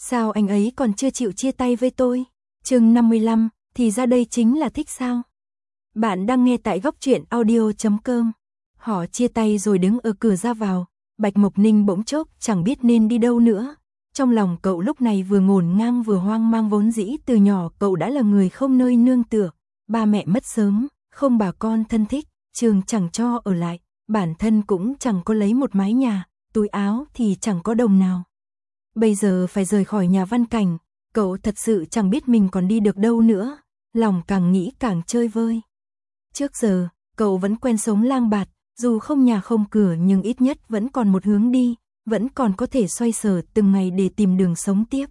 Sao anh ấy còn chưa chịu chia tay với tôi? Chương 55, thì ra đây chính là thích sao? Bạn đang nghe tại góc truyện audio.com. Họ chia tay rồi đứng ở cửa ra vào, Bạch Mộc Ninh bỗng chốc chẳng biết nên đi đâu nữa. Trong lòng cậu lúc này vừa ngổn ngang vừa hoang mang, vốn dĩ từ nhỏ cậu đã là người không nơi nương tựa, ba mẹ mất sớm, không bà con thân thích, trường chẳng cho ở lại, bản thân cũng chẳng có lấy một mái nhà, túi áo thì chẳng có đồng nào. Bây giờ phải rời khỏi nhà Văn Cảnh, cậu thật sự chẳng biết mình còn đi được đâu nữa, lòng càng nghĩ càng chơi vơi. Trước giờ, cậu vẫn quen sống lang bạt, dù không nhà không cửa nhưng ít nhất vẫn còn một hướng đi, vẫn còn có thể xoay sở từng ngày để tìm đường sống tiếp.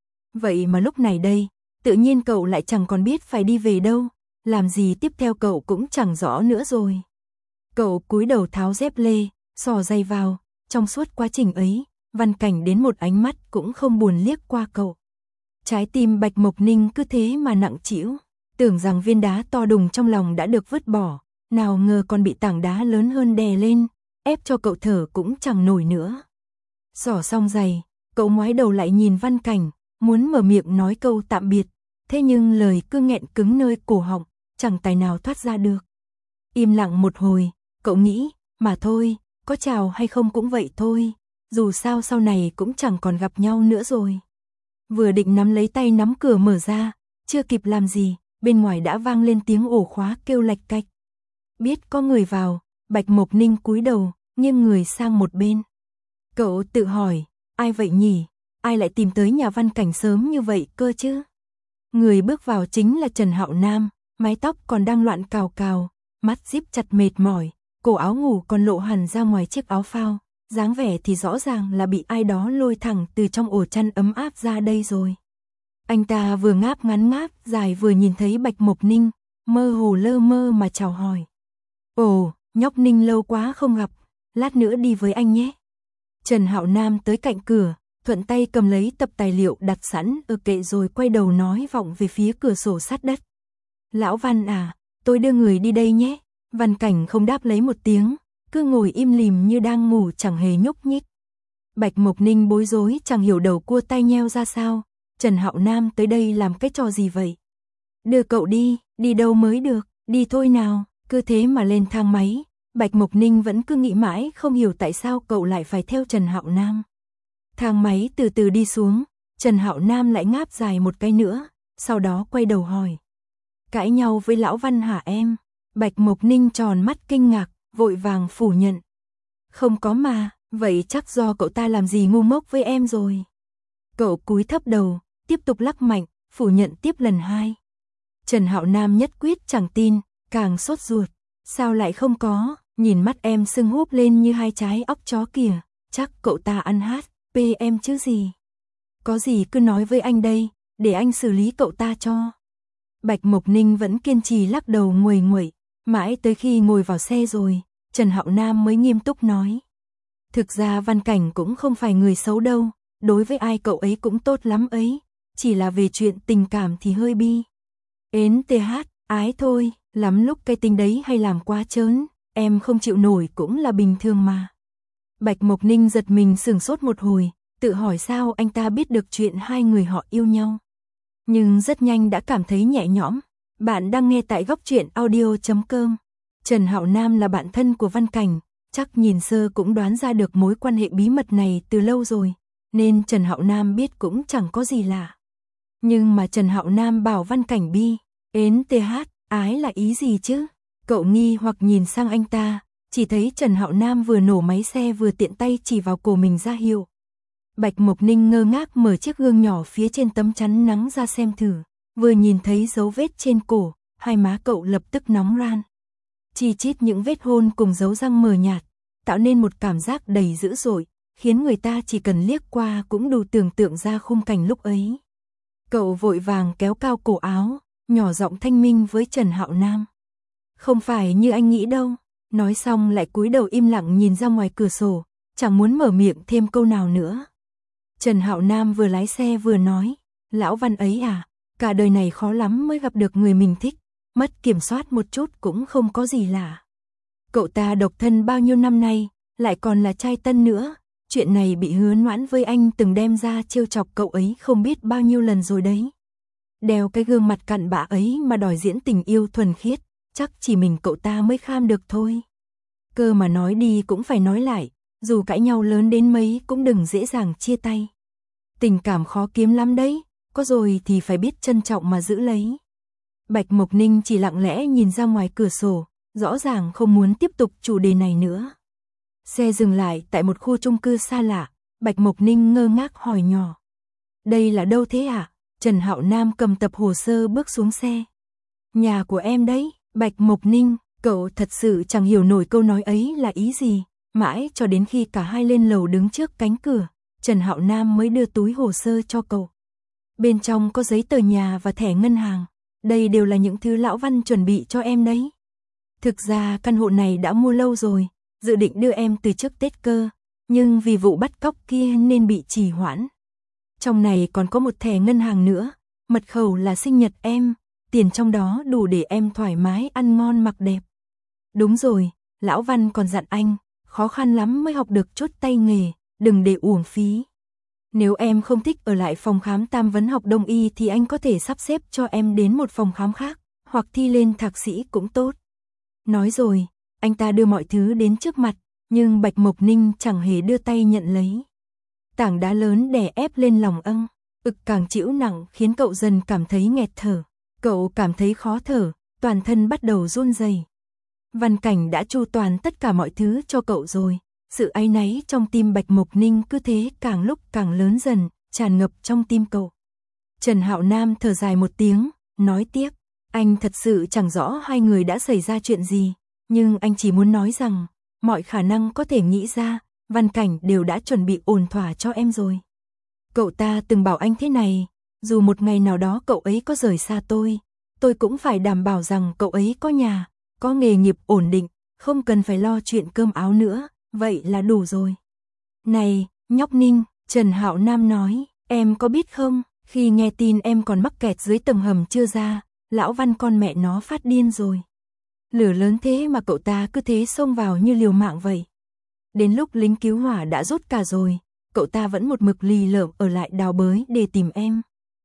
Vậy mà lúc này đây, tự nhiên cậu lại chẳng còn biết phải đi về đâu, làm gì tiếp theo cậu cũng chẳng rõ nữa rồi. Cậu cúi đầu tháo dép lê, xỏ giày vào, trong suốt quá trình ấy, Văn Cảnh đến một ánh mắt cũng không buồn liếc qua cậu. Trái tim Bạch Mộc Ninh cứ thế mà nặng trĩu, tưởng rằng viên đá to đùng trong lòng đã được vứt bỏ, nào ngờ còn bị tảng đá lớn hơn đè lên, ép cho cậu thở cũng chẳng nổi nữa. Xỏ xong giày, cậu ngoái đầu lại nhìn Văn Cảnh, muốn mở miệng nói câu tạm biệt, thế nhưng lời cứ nghẹn cứng nơi cổ họng, chẳng tài nào thoát ra được. Im lặng một hồi, cậu nghĩ, mà thôi, có chào hay không cũng vậy thôi, dù sao sau này cũng chẳng còn gặp nhau nữa rồi. Vừa định nắm lấy tay nắm cửa mở ra, chưa kịp làm gì, bên ngoài đã vang lên tiếng ổ khóa kêu lạch cạch. Biết có người vào, Bạch Mộc Ninh cúi đầu, nghiêng người sang một bên. Cậu tự hỏi, ai vậy nhỉ? Ai lại tìm tới nhà Văn Cảnh sớm như vậy cơ chứ? Người bước vào chính là Trần Hạo Nam, mái tóc còn đang loạn cào cào, mắt díp chặt mệt mỏi, cổ áo ngủ còn lộ hẳn ra ngoài chiếc áo phao, dáng vẻ thì rõ ràng là bị ai đó lôi thẳng từ trong ổ chăn ấm áp ra đây rồi. Anh ta vừa ngáp ngắn ngáp dài vừa nhìn thấy Bạch Mộc Ninh, mơ hồ lơ mơ mà chào hỏi. Ồ, nhóc Ninh lâu quá không gặp, lát nữa đi với anh nhé. Trần Hạo Nam tới cạnh cửa, thuận tay cầm lấy tập tài liệu đặt sẵn ở kệ rồi quay đầu nói vọng về phía cửa sổ sát đất. Lão Văn à, tôi đưa người đi đây nhé. Văn Cảnh không đáp lấy một tiếng, cứ ngồi im lìm như đang ngủ chẳng hề nhúc nhích. Bạch Mộc Ninh bối rối chẳng hiểu đầu cua tai nheo ra sao, Trần Hạo Nam tới đây làm cái trò gì vậy? Đưa cậu đi đâu mới được, đi thôi nào, cứ thế mà lên thang máy. Bạch Mộc Ninh vẫn cứ nghĩ mãi không hiểu tại sao cậu lại phải theo Trần Hạo Nam. Thang máy từ từ đi xuống, Trần Hạo Nam lại ngáp dài một cái nữa, sau đó quay đầu hỏi. Cãi nhau với Lão Văn hả em? Bạch Mộc Ninh tròn mắt kinh ngạc, vội vàng phủ nhận. Không có mà, vậy chắc do cậu ta làm gì ngu ngốc với em rồi. Cậu cúi thấp đầu, tiếp tục lắc mạnh, phủ nhận tiếp lần hai. Trần Hạo Nam nhất quyết chẳng tin, càng sốt ruột. Sao lại không có, nhìn mắt em sưng húp lên như hai trái óc chó kìa, chắc cậu ta ăn HPM chứ gì. Có gì cứ nói với anh đây, để anh xử lý cậu ta cho. Bạch Mộc Ninh vẫn kiên trì lắc đầu nguầy nguậy, mãi tới khi ngồi vào xe rồi, Trần Hạo Nam mới nghiêm túc nói. Thực ra Văn Cảnh cũng không phải người xấu đâu, đối với ai cậu ấy cũng tốt lắm ấy, chỉ là về chuyện tình cảm thì hơi bi. Ái thôi, lắm lúc cái tính đấy hay làm quá trớn, em không chịu nổi cũng là bình thường mà. Bạch Mộc Ninh giật mình sửng sốt một hồi, tự hỏi sao anh ta biết được chuyện hai người họ yêu nhau. Nhưng rất nhanh đã cảm thấy nhẹ nhõm. Bạn đang nghe tại góc truyện audio.com. Trần Hạo Nam là bạn thân của Văn Cảnh, chắc nhìn sơ cũng đoán ra được mối quan hệ bí mật này từ lâu rồi, nên Trần Hạo Nam biết cũng chẳng có gì lạ. Nhưng mà Trần Hạo Nam bảo Văn Cảnh bi, ái là ý gì chứ? Cậu nghi hoặc nhìn sang anh ta, chỉ thấy Trần Hạo Nam vừa nổ máy xe vừa tiện tay chỉ vào cổ mình ra hiệu. Bạch Mộc Ninh ngơ ngác mở chiếc gương nhỏ phía trên tấm chắn nắng ra xem thử, vừa nhìn thấy dấu vết trên cổ, hai má cậu lập tức nóng ran. Chi chít những vết hôn cùng dấu răng mờ nhạt, tạo nên một cảm giác đầy dữ dội, khiến người ta chỉ cần liếc qua cũng đủ tưởng tượng ra khung cảnh lúc ấy. Cậu vội vàng kéo cao cổ áo, nhỏ giọng thanh minh với Trần Hạo Nam. Không phải như anh nghĩ đâu, nói xong lại cúi đầu im lặng nhìn ra ngoài cửa sổ, chẳng muốn mở miệng thêm câu nào nữa. Trần Hạo Nam vừa lái xe vừa nói, Lão Văn ấy à, cả đời này khó lắm mới gặp được người mình thích, mất kiểm soát một chút cũng không có gì lạ. Cậu ta độc thân bao nhiêu năm nay, lại còn là trai tân nữa, chuyện này bị Hứa Noãn với anh từng đem ra trêu chọc cậu ấy không biết bao nhiêu lần rồi đấy. Đeo cái gương mặt cặn bã ấy mà đòi diễn tình yêu thuần khiết, chắc chỉ mình cậu ta mới kham được thôi. Cơ mà nói đi cũng phải nói lại, dù cãi nhau lớn đến mấy cũng đừng dễ dàng chia tay. Tình cảm khó kiếm lắm đấy, có rồi thì phải biết trân trọng mà giữ lấy. Bạch Mộc Ninh chỉ lặng lẽ nhìn ra ngoài cửa sổ, rõ ràng không muốn tiếp tục chủ đề này nữa. Xe dừng lại tại một khu chung cư xa lạ, Bạch Mộc Ninh ngơ ngác hỏi nhỏ. Đây là đâu thế ạ? Trần Hạo Nam cầm tập hồ sơ bước xuống xe. Nhà của em đấy, Bạch Mộc Ninh, cậu thật sự chẳng hiểu nổi câu nói ấy là ý gì. Mãi cho đến khi cả hai lên lầu đứng trước cánh cửa, Trần Hạo Nam mới đưa túi hồ sơ cho cậu. Bên trong có giấy tờ nhà và thẻ ngân hàng. Đây đều là những thứ lão Văn chuẩn bị cho em đấy. Thực ra căn hộ này đã mua lâu rồi, dự định đưa em từ trước Tết cơ, nhưng vì vụ bắt cóc kia nên bị trì hoãn. Trong này còn có một thẻ ngân hàng nữa, mật khẩu là sinh nhật em, tiền trong đó đủ để em thoải mái ăn ngon mặc đẹp. Đúng rồi, lão Văn còn dặn anh, khó khăn lắm mới học được chút tay nghề, đừng để uổng phí. Nếu em không thích ở lại phòng khám Tam Vấn học Đông y thì anh có thể sắp xếp cho em đến một phòng khám khác, hoặc thi lên thạc sĩ cũng tốt. Nói rồi, anh ta đưa mọi thứ đến trước mặt, nhưng Bạch Mộc Ninh chẳng hề đưa tay nhận lấy. Tảng đá lớn đè ép lên lòng âng, ực càng chịu nặng khiến cậu dần cảm thấy nghẹt thở. Cậu cảm thấy khó thở, toàn thân bắt đầu run rẩy. Văn Cảnh đã chu toàn tất cả mọi thứ cho cậu rồi. Sự áy náy trong tim Bạch Mộc Ninh cứ thế càng lúc càng lớn dần, tràn ngập trong tim cậu. Trần Hạo Nam thở dài một tiếng, nói tiếp, anh thật sự chẳng rõ hai người đã xảy ra chuyện gì, nhưng anh chỉ muốn nói rằng, mọi khả năng có thể nghĩ ra, Văn Cảnh đều đã chuẩn bị ổn thỏa cho em rồi. Cậu ta từng bảo anh thế này, dù một ngày nào đó cậu ấy có rời xa tôi cũng phải đảm bảo rằng cậu ấy có nhà, có nghề nghiệp ổn định, không cần phải lo chuyện cơm áo nữa. Vậy là đủ rồi. Này, nhóc Ninh, Trần Hạo Nam nói, em có biết không, khi nghe tin em còn mắc kẹt dưới tầng hầm chưa ra, lão Văn con mẹ nó phát điên rồi. Lửa lớn thế mà cậu ta cứ thế xông vào như liều mạng vậy. Đến lúc lính cứu hỏa đã rút cả rồi, cậu ta vẫn một mực lì lợm ở lại đào bới để tìm em.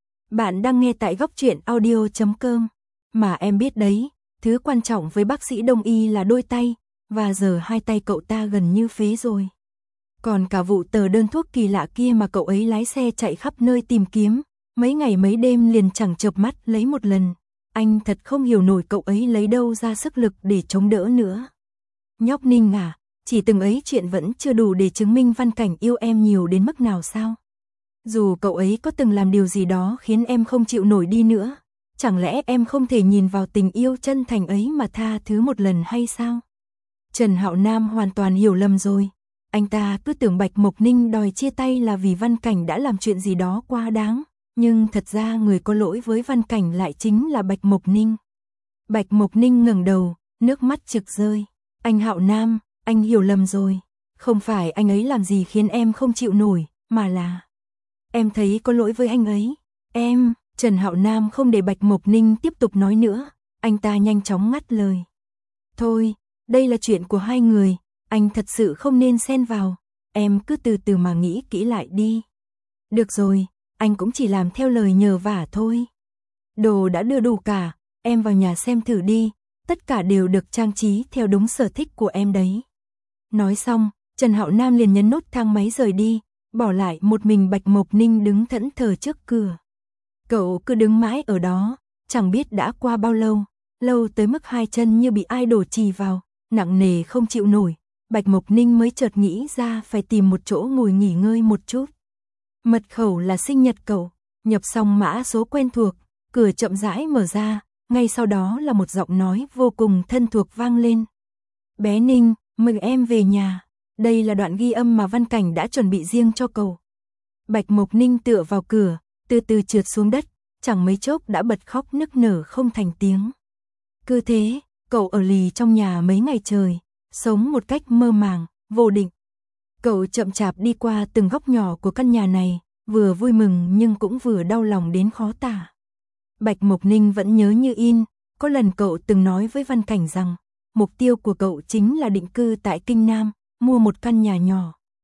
Bạn đang nghe tại góc truyện audio.com. Mà em biết đấy, thứ quan trọng với bác sĩ Đông y là đôi tay. Và giờ hai tay cậu ta gần như phế rồi. Còn cả vụ tờ đơn thuốc kỳ lạ kia mà cậu ấy lái xe chạy khắp nơi tìm kiếm, mấy ngày mấy đêm liền chẳng chợp mắt lấy một lần. Anh thật không hiểu nổi cậu ấy lấy đâu ra sức lực để chống đỡ nữa. Nhóc Ninh à, chỉ từng ấy chuyện vẫn chưa đủ để chứng minh Văn Cảnh yêu em nhiều đến mức nào sao? Dù cậu ấy có từng làm điều gì đó khiến em không chịu nổi đi nữa, chẳng lẽ em không thể nhìn vào tình yêu chân thành ấy mà tha thứ một lần hay sao? Trần Hạo Nam hoàn toàn hiểu lầm rồi. Anh ta cứ tưởng Bạch Mộc Ninh đòi chia tay là vì Văn Cảnh đã làm chuyện gì đó quá đáng. Nhưng thật ra người có lỗi với Văn Cảnh lại chính là Bạch Mộc Ninh. Bạch Mộc Ninh ngẩng đầu, nước mắt trực rơi. Anh Hạo Nam, anh hiểu lầm rồi. Không phải anh ấy làm gì khiến em không chịu nổi, mà là em thấy có lỗi với anh ấy. Em, Trần Hạo Nam không để Bạch Mộc Ninh tiếp tục nói nữa. Anh ta nhanh chóng ngắt lời. Thôi, đây là chuyện của hai người, anh thật sự không nên xen vào, em cứ từ từ mà nghĩ kỹ lại đi. Được rồi, anh cũng chỉ làm theo lời nhờ vả thôi. Đồ đã đưa đủ cả, em vào nhà xem thử đi, tất cả đều được trang trí theo đúng sở thích của em đấy. Nói xong, Trần Hạo Nam liền nhấn nút thang máy rời đi, bỏ lại một mình Bạch Mộc Ninh đứng thẫn thờ trước cửa. Cậu cứ đứng mãi ở đó, chẳng biết đã qua bao lâu, lâu tới mức hai chân như bị ai đổ chì vào. Nặng nề không chịu nổi, Bạch Mộc Ninh mới chợt nghĩ ra phải tìm một chỗ ngồi nghỉ ngơi một chút. Mật khẩu là sinh nhật cậu, nhập xong mã số quen thuộc, cửa chậm rãi mở ra, ngay sau đó là một giọng nói vô cùng thân thuộc vang lên. Bé Ninh, mừng em về nhà, đây là đoạn ghi âm mà Văn Cảnh đã chuẩn bị riêng cho cậu. Bạch Mộc Ninh tựa vào cửa, từ từ trượt xuống đất, chẳng mấy chốc đã bật khóc nức nở không thành tiếng. Cứ thế, cậu ở lì trong nhà mấy ngày trời, sống một cách mơ màng, vô định. Cậu chậm chạp đi qua từng góc nhỏ của căn nhà này, vừa vui mừng nhưng cũng vừa đau lòng đến khó tả. Bạch Mộc Ninh vẫn nhớ như in, có lần cậu từng nói với Văn Cảnh rằng, mục tiêu của cậu chính là định cư tại Kinh Nam, mua một căn nhà nhỏ.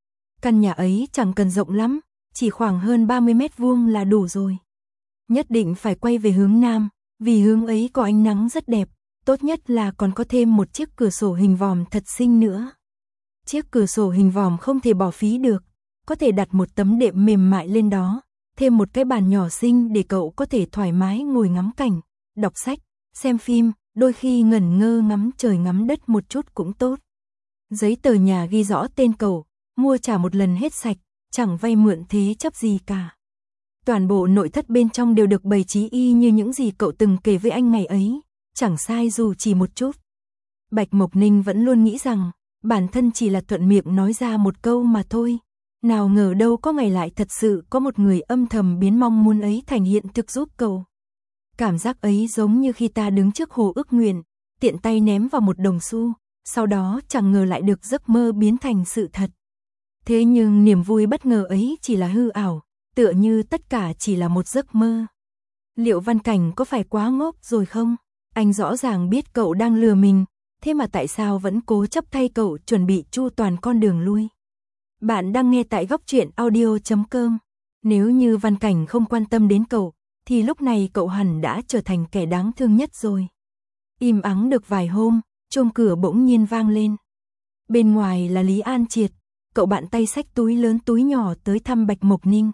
Căn nhà ấy chẳng cần rộng lắm, chỉ khoảng hơn 30 mét vuông là đủ rồi. Nhất định phải quay về hướng Nam, vì hướng ấy có ánh nắng rất đẹp, tốt nhất là còn có thêm một chiếc cửa sổ hình vòm thật xinh nữa. Chiếc cửa sổ hình vòm không thể bỏ phí được, có thể đặt một tấm đệm mềm mại lên đó, thêm một cái bàn nhỏ xinh để cậu có thể thoải mái ngồi ngắm cảnh, đọc sách, xem phim, đôi khi ngẩn ngơ ngắm trời ngắm đất một chút cũng tốt. Giấy tờ nhà ghi rõ tên cậu, mua trả một lần hết sạch, chẳng vay mượn thế chấp gì cả. Toàn bộ nội thất bên trong đều được bày trí y như những gì cậu từng kể với anh ngày ấy, chẳng sai dù chỉ một chút. Bạch Mộc Ninh vẫn luôn nghĩ rằng, bản thân chỉ là thuận miệng nói ra một câu mà thôi. Nào ngờ đâu có ngày lại thật sự có một người âm thầm biến mong muốn ấy thành hiện thực giúp cậu. Cảm giác ấy giống như khi ta đứng trước hồ ước nguyện, tiện tay ném vào một đồng xu, sau đó chẳng ngờ lại được giấc mơ biến thành sự thật. Thế nhưng niềm vui bất ngờ ấy chỉ là hư ảo, tựa như tất cả chỉ là một giấc mơ. Liệu Văn Cảnh có phải quá ngốc rồi không? Anh rõ ràng biết cậu đang lừa mình, thế mà tại sao vẫn cố chấp thay cậu chuẩn bị chu toàn con đường lui. Bạn đang nghe tại góc truyện audio.com. Nếu như Văn Cảnh không quan tâm đến cậu, thì lúc này cậu hẳn đã trở thành kẻ đáng thương nhất rồi. Im ắng được vài hôm, chuông cửa bỗng nhiên vang lên. Bên ngoài là Lý An Triệt, cậu bạn tay xách túi lớn túi nhỏ tới thăm Bạch Mộc Ninh.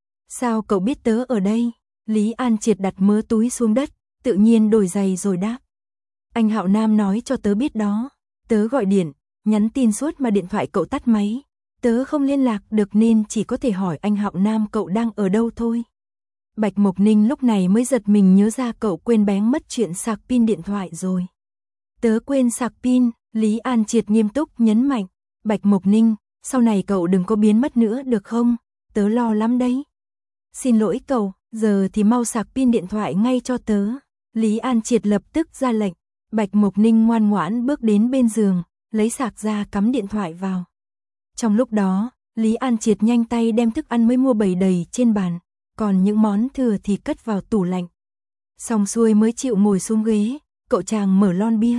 Sao cậu biết tớ ở đây? Lý An Triệt đặt mớ túi xuống đất, tự nhiên đổi giày rồi đáp. Anh Hạo Nam nói cho tớ biết đó, tớ gọi điện, nhắn tin suốt mà điện thoại cậu tắt máy. Tớ không liên lạc được nên chỉ có thể hỏi anh Hạo Nam cậu đang ở đâu thôi. Bạch Mộc Ninh lúc này mới giật mình nhớ ra cậu quên bén mất chuyện sạc pin điện thoại rồi. Tớ quên sạc pin, Lý An Triệt nghiêm túc nhấn mạnh. Bạch Mộc Ninh, sau này cậu đừng có biến mất nữa được không? Tớ lo lắm đấy. Xin lỗi cậu, giờ thì mau sạc pin điện thoại ngay cho tớ. Lý An Triệt lập tức ra lệnh. Bạch Mộc Ninh ngoan ngoãn bước đến bên giường, lấy sạc ra cắm điện thoại vào. Trong lúc đó, Lý An Triệt nhanh tay đem thức ăn mới mua bày đầy trên bàn, còn những món thừa thì cất vào tủ lạnh. Xong xuôi mới chịu ngồi xuống ghế, cậu chàng mở lon bia.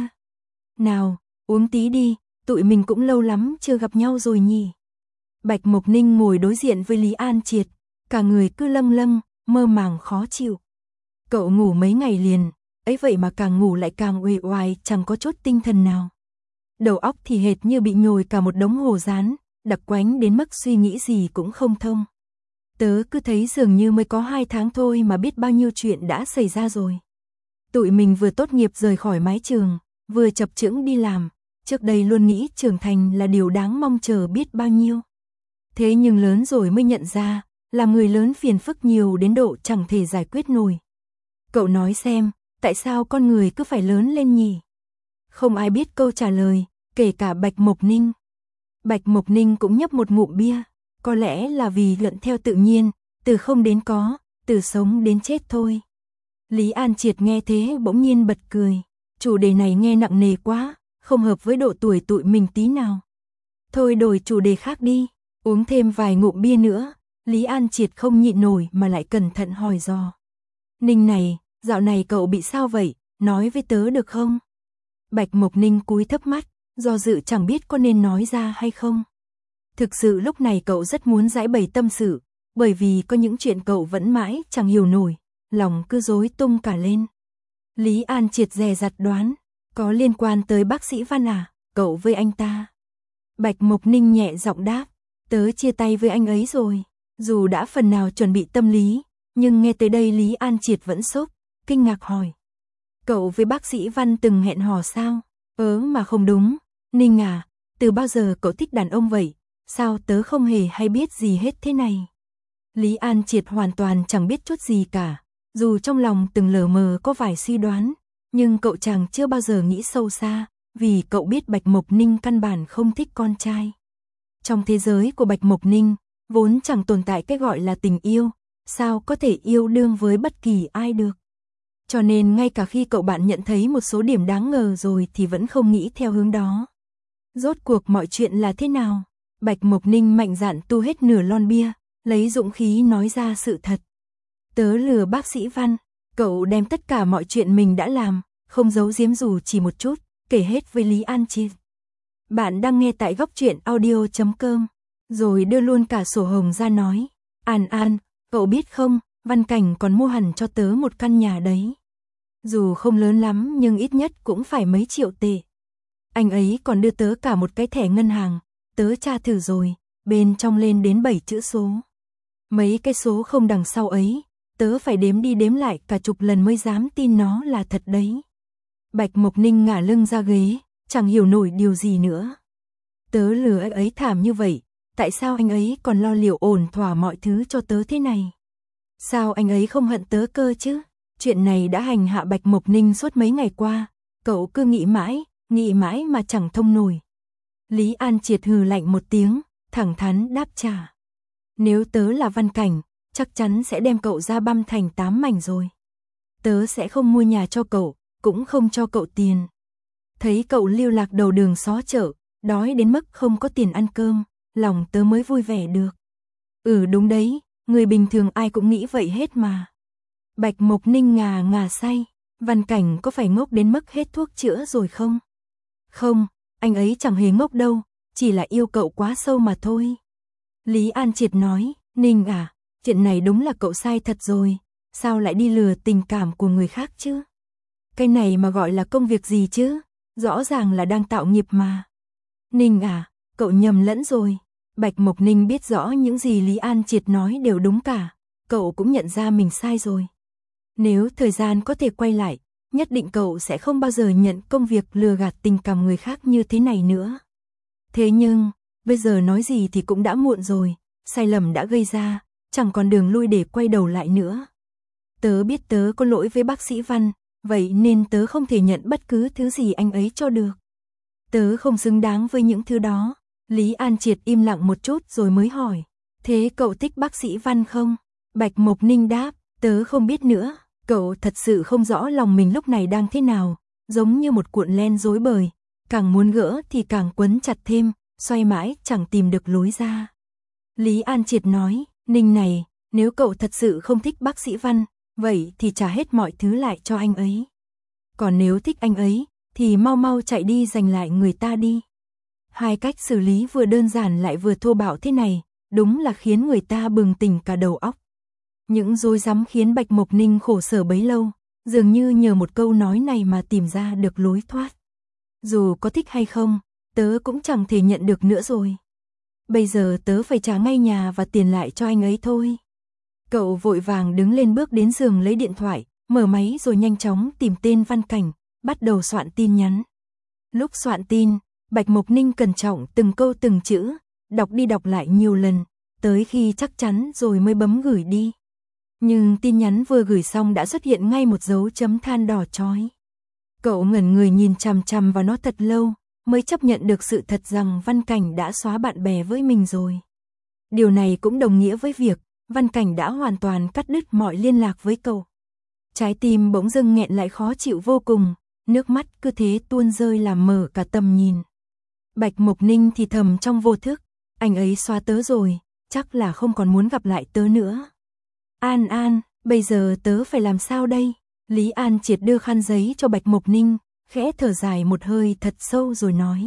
Nào, uống tí đi, tụi mình cũng lâu lắm chưa gặp nhau rồi nhỉ. Bạch Mộc Ninh ngồi đối diện với Lý An Triệt, cả người cứ lâng lâng, mơ màng khó chịu. Cậu ngủ mấy ngày liền, ấy vậy mà càng ngủ lại càng uể oải, chẳng có chút tinh thần nào. Đầu óc thì hệt như bị nhồi cả một đống hồ dán, đặc quánh đến mức suy nghĩ gì cũng không thông. Tớ cứ thấy dường như mới có 2 tháng thôi mà biết bao nhiêu chuyện đã xảy ra rồi. Tụi mình vừa tốt nghiệp rời khỏi mái trường, vừa chập chững đi làm, trước đây luôn nghĩ trưởng thành là điều đáng mong chờ biết bao nhiêu. Thế nhưng lớn rồi mới nhận ra, làm người lớn phiền phức nhiều đến độ chẳng thể giải quyết nổi. Cậu nói xem, tại sao con người cứ phải lớn lên nhỉ? Không ai biết câu trả lời, kể cả Bạch Mộc Ninh. Bạch Mộc Ninh cũng nhấp một ngụm bia, có lẽ là vì luận theo tự nhiên, từ không đến có, từ sống đến chết thôi. Lý An Triệt nghe thế bỗng nhiên bật cười, chủ đề này nghe nặng nề quá, không hợp với độ tuổi tụi mình tí nào. Thôi đổi chủ đề khác đi, uống thêm vài ngụm bia nữa, Lý An Triệt không nhịn nổi mà lại cẩn thận hỏi dò. Ninh này, dạo này cậu bị sao vậy, nói với tớ được không? Bạch Mộc Ninh cúi thấp mắt, do dự chẳng biết có nên nói ra hay không. Thực sự lúc này cậu rất muốn giải bày tâm sự, bởi vì có những chuyện cậu vẫn mãi chẳng hiểu nổi, lòng cứ rối tung cả lên. Lý An Triệt dè dặt đoán, có liên quan tới bác sĩ Văn à, cậu với anh ta. Bạch Mộc Ninh nhẹ giọng đáp, tớ chia tay với anh ấy rồi, dù đã phần nào chuẩn bị tâm lý, nhưng nghe tới đây Lý An Triệt vẫn sốc, kinh ngạc hỏi. Cậu với bác sĩ Văn từng hẹn hò sao? Mà không đúng, Ninh à, từ bao giờ cậu thích đàn ông vậy? Sao tớ không hề hay biết gì hết thế này? Lý An Triệt hoàn toàn chẳng biết chút gì cả, dù trong lòng từng lờ mờ có vài suy đoán, nhưng cậu chàng chưa bao giờ nghĩ sâu xa, vì cậu biết Bạch Mộc Ninh căn bản không thích con trai. Trong thế giới của Bạch Mộc Ninh, vốn chẳng tồn tại cái gọi là tình yêu, sao có thể yêu đương với bất kỳ ai được. Cho nên ngay cả khi cậu bạn nhận thấy một số điểm đáng ngờ rồi thì vẫn không nghĩ theo hướng đó. Rốt cuộc mọi chuyện là thế nào? Bạch Mộc Ninh mạnh dạn tu hết nửa lon bia, lấy dũng khí nói ra sự thật. Tớ lừa bác sĩ Văn, cậu đem tất cả mọi chuyện mình đã làm, không giấu giếm dù chỉ một chút, kể hết với Lý An Triệt. Bạn đang nghe tại góc truyện audio.com. Rồi đưa luôn cả sổ hồng ra nói, An An, cậu biết không, Văn Cảnh còn mua hẳn cho tớ một căn nhà đấy. Dù không lớn lắm nhưng ít nhất cũng phải mấy triệu tệ. Anh ấy còn đưa tớ cả một cái thẻ ngân hàng, tớ tra thử rồi, bên trong lên đến 7 chữ số. Mấy cái số không đằng sau ấy, tớ phải đếm đi đếm lại cả chục lần mới dám tin nó là thật đấy. Bạch Mộc Ninh ngả lưng ra ghế, chẳng hiểu nổi điều gì nữa. Tớ lừa anh ấy thảm như vậy, tại sao anh ấy còn lo liệu ổn thỏa mọi thứ cho tớ thế này? Sao anh ấy không hận tớ cơ chứ? Chuyện này đã hành hạ Bạch Mộc Ninh suốt mấy ngày qua, cậu cứ nghĩ mãi mà chẳng thông nổi. Lý An Triệt hừ lạnh một tiếng, thẳng thắn đáp trả. Nếu tớ là Văn Cảnh, chắc chắn sẽ đem cậu ra băm thành 8 mảnh rồi. Tớ sẽ không mua nhà cho cậu, cũng không cho cậu tiền. Thấy cậu lưu lạc đầu đường xó chợ, đói đến mức không có tiền ăn cơm, lòng tớ mới vui vẻ được. Đúng đấy, người bình thường ai cũng nghĩ vậy hết mà. Bạch Mộc Ninh ngà say, Văn Cảnh có phải ngốc đến mức hết thuốc chữa rồi không? Không, anh ấy chẳng hề ngốc đâu, chỉ là yêu cậu quá sâu mà thôi. Lý An Triệt nói, Ninh à, chuyện này đúng là cậu sai thật rồi, sao lại đi lừa tình cảm của người khác chứ? Cái này mà gọi là công việc gì chứ? Rõ ràng là đang tạo nghiệp mà. Ninh à, cậu nhầm lẫn rồi. Bạch Mộc Ninh biết rõ những gì Lý An Triệt nói đều đúng cả, cậu cũng nhận ra mình sai rồi. Nếu thời gian có thể quay lại, nhất định cậu sẽ không bao giờ nhận công việc lừa gạt tình cảm người khác như thế này nữa. Thế nhưng, bây giờ nói gì thì cũng đã muộn rồi, sai lầm đã gây ra, chẳng còn đường lui để quay đầu lại nữa. Tớ biết tớ có lỗi với bác sĩ Văn, vậy nên tớ không thể nhận bất cứ thứ gì anh ấy cho được. Tớ không xứng đáng với những thứ đó. Lý An Triệt im lặng một chút rồi mới hỏi, thế cậu thích bác sĩ Văn không? Bạch Mộc Ninh đáp, tớ không biết nữa. Cậu thật sự không rõ lòng mình lúc này đang thế nào, giống như một cuộn len rối bời, càng muốn gỡ thì càng quấn chặt thêm, xoay mãi chẳng tìm được lối ra. Lý An Triệt nói, Ninh này, nếu cậu thật sự không thích bác sĩ Văn, vậy thì trả hết mọi thứ lại cho anh ấy. Còn nếu thích anh ấy, thì mau chạy đi giành lại người ta đi. Hai cách xử lý vừa đơn giản lại vừa thô bạo thế này, đúng là khiến người ta bừng tỉnh cả đầu óc. Những rối rắm khiến Bạch Mộc Ninh khổ sở bấy lâu, dường như nhờ một câu nói này mà tìm ra được lối thoát. Dù có thích hay không, tớ cũng chẳng thể nhận được nữa rồi. Bây giờ tớ phải trả ngay nhà và tiền lại cho anh ấy thôi. Cậu vội vàng đứng lên bước đến giường lấy điện thoại, mở máy rồi nhanh chóng tìm tên Văn Cảnh, bắt đầu soạn tin nhắn. Lúc soạn tin, Bạch Mộc Ninh cẩn trọng từng câu từng chữ, đọc đi đọc lại nhiều lần, tới khi chắc chắn rồi mới bấm gửi đi. Nhưng tin nhắn vừa gửi xong đã xuất hiện ngay một dấu chấm than đỏ chói. Cậu ngẩn người nhìn chằm chằm vào nó thật lâu, mới chấp nhận được sự thật rằng Văn Cảnh đã xóa bạn bè với mình rồi. Điều này cũng đồng nghĩa với việc Văn Cảnh đã hoàn toàn cắt đứt mọi liên lạc với cậu. Trái tim bỗng dưng nghẹn lại khó chịu vô cùng, nước mắt cứ thế tuôn rơi làm mờ cả tầm nhìn. Bạch Mộc Ninh thì thầm trong vô thức, anh ấy xóa tớ rồi, chắc là không còn muốn gặp lại tớ nữa. An An, bây giờ tớ phải làm sao đây? Lý An Triệt đưa khăn giấy cho Bạch Mộc Ninh, khẽ thở dài một hơi thật sâu rồi nói.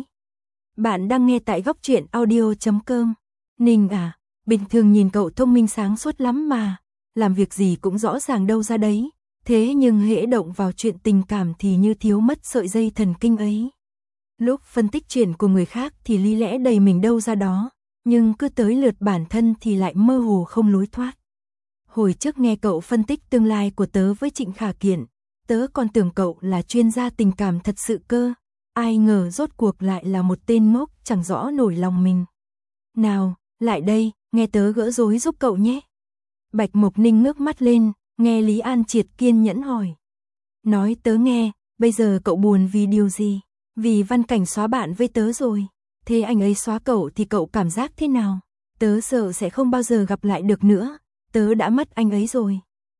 Bạn đang nghe tại góc truyện audio.com. Ninh à, bình thường nhìn cậu thông minh sáng suốt lắm mà, làm việc gì cũng rõ ràng đâu ra đấy, thế nhưng hễ động vào chuyện tình cảm thì như thiếu mất sợi dây thần kinh ấy. Lúc phân tích chuyện của người khác thì lý lẽ đầy mình đâu ra đó, nhưng cứ tới lượt bản thân thì lại mơ hồ không lối thoát. Hồi trước nghe cậu phân tích tương lai của tớ với Trịnh Khả Kiện, tớ còn tưởng cậu là chuyên gia tình cảm thật sự cơ, ai ngờ rốt cuộc lại là một tên ngốc chẳng rõ nổi lòng mình. Nào, lại đây, nghe tớ gỡ rối giúp cậu nhé. Bạch Mộc Ninh ngước mắt lên, nghe Lý An Triệt kiên nhẫn hỏi. Nói tớ nghe, bây giờ cậu buồn vì điều gì? Vì Văn Cảnh xóa bạn với tớ rồi. Thế anh ấy xóa cậu thì cậu cảm giác thế nào? Tớ sợ sẽ không bao giờ gặp lại được nữa, tớ đã mất anh ấy rồi.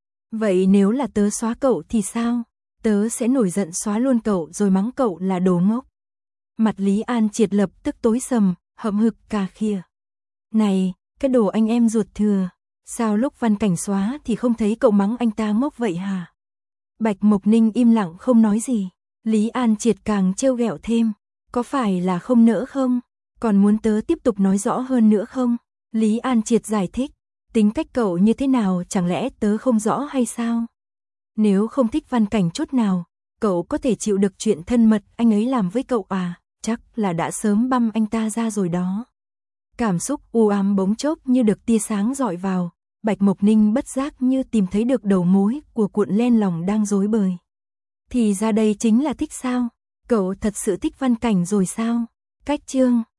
Vậy nếu là tớ xóa cậu thì sao? Tớ sẽ nổi giận xóa luôn cậu rồi mắng cậu là đồ ngốc. Mặt Lý An Triệt lập tức tối sầm, hậm hực cà khịa. Này, cái đồ anh em ruột thừa, sao lúc Văn Cảnh xóa thì không thấy cậu mắng anh ta ngốc vậy hả? Bạch Mộc Ninh im lặng không nói gì. Lý An Triệt càng trêu ghẹo thêm, có phải là không nỡ không? Còn muốn tớ tiếp tục nói rõ hơn nữa không? Lý An Triệt giải thích. Tính cách cậu như thế nào chẳng lẽ tớ không rõ hay sao? Nếu không thích Văn Cảnh chút nào, cậu có thể chịu được chuyện thân mật anh ấy làm với cậu à? Chắc là đã sớm băm anh ta ra rồi đó. Cảm xúc u ám bỗng chốc như được tia sáng dọi vào. Bạch Mộc Ninh bất giác như tìm thấy được đầu mối của cuộn len lòng đang rối bời. Thì ra đây chính là thích sao? Cậu thật sự thích Văn Cảnh rồi sao? Cách chương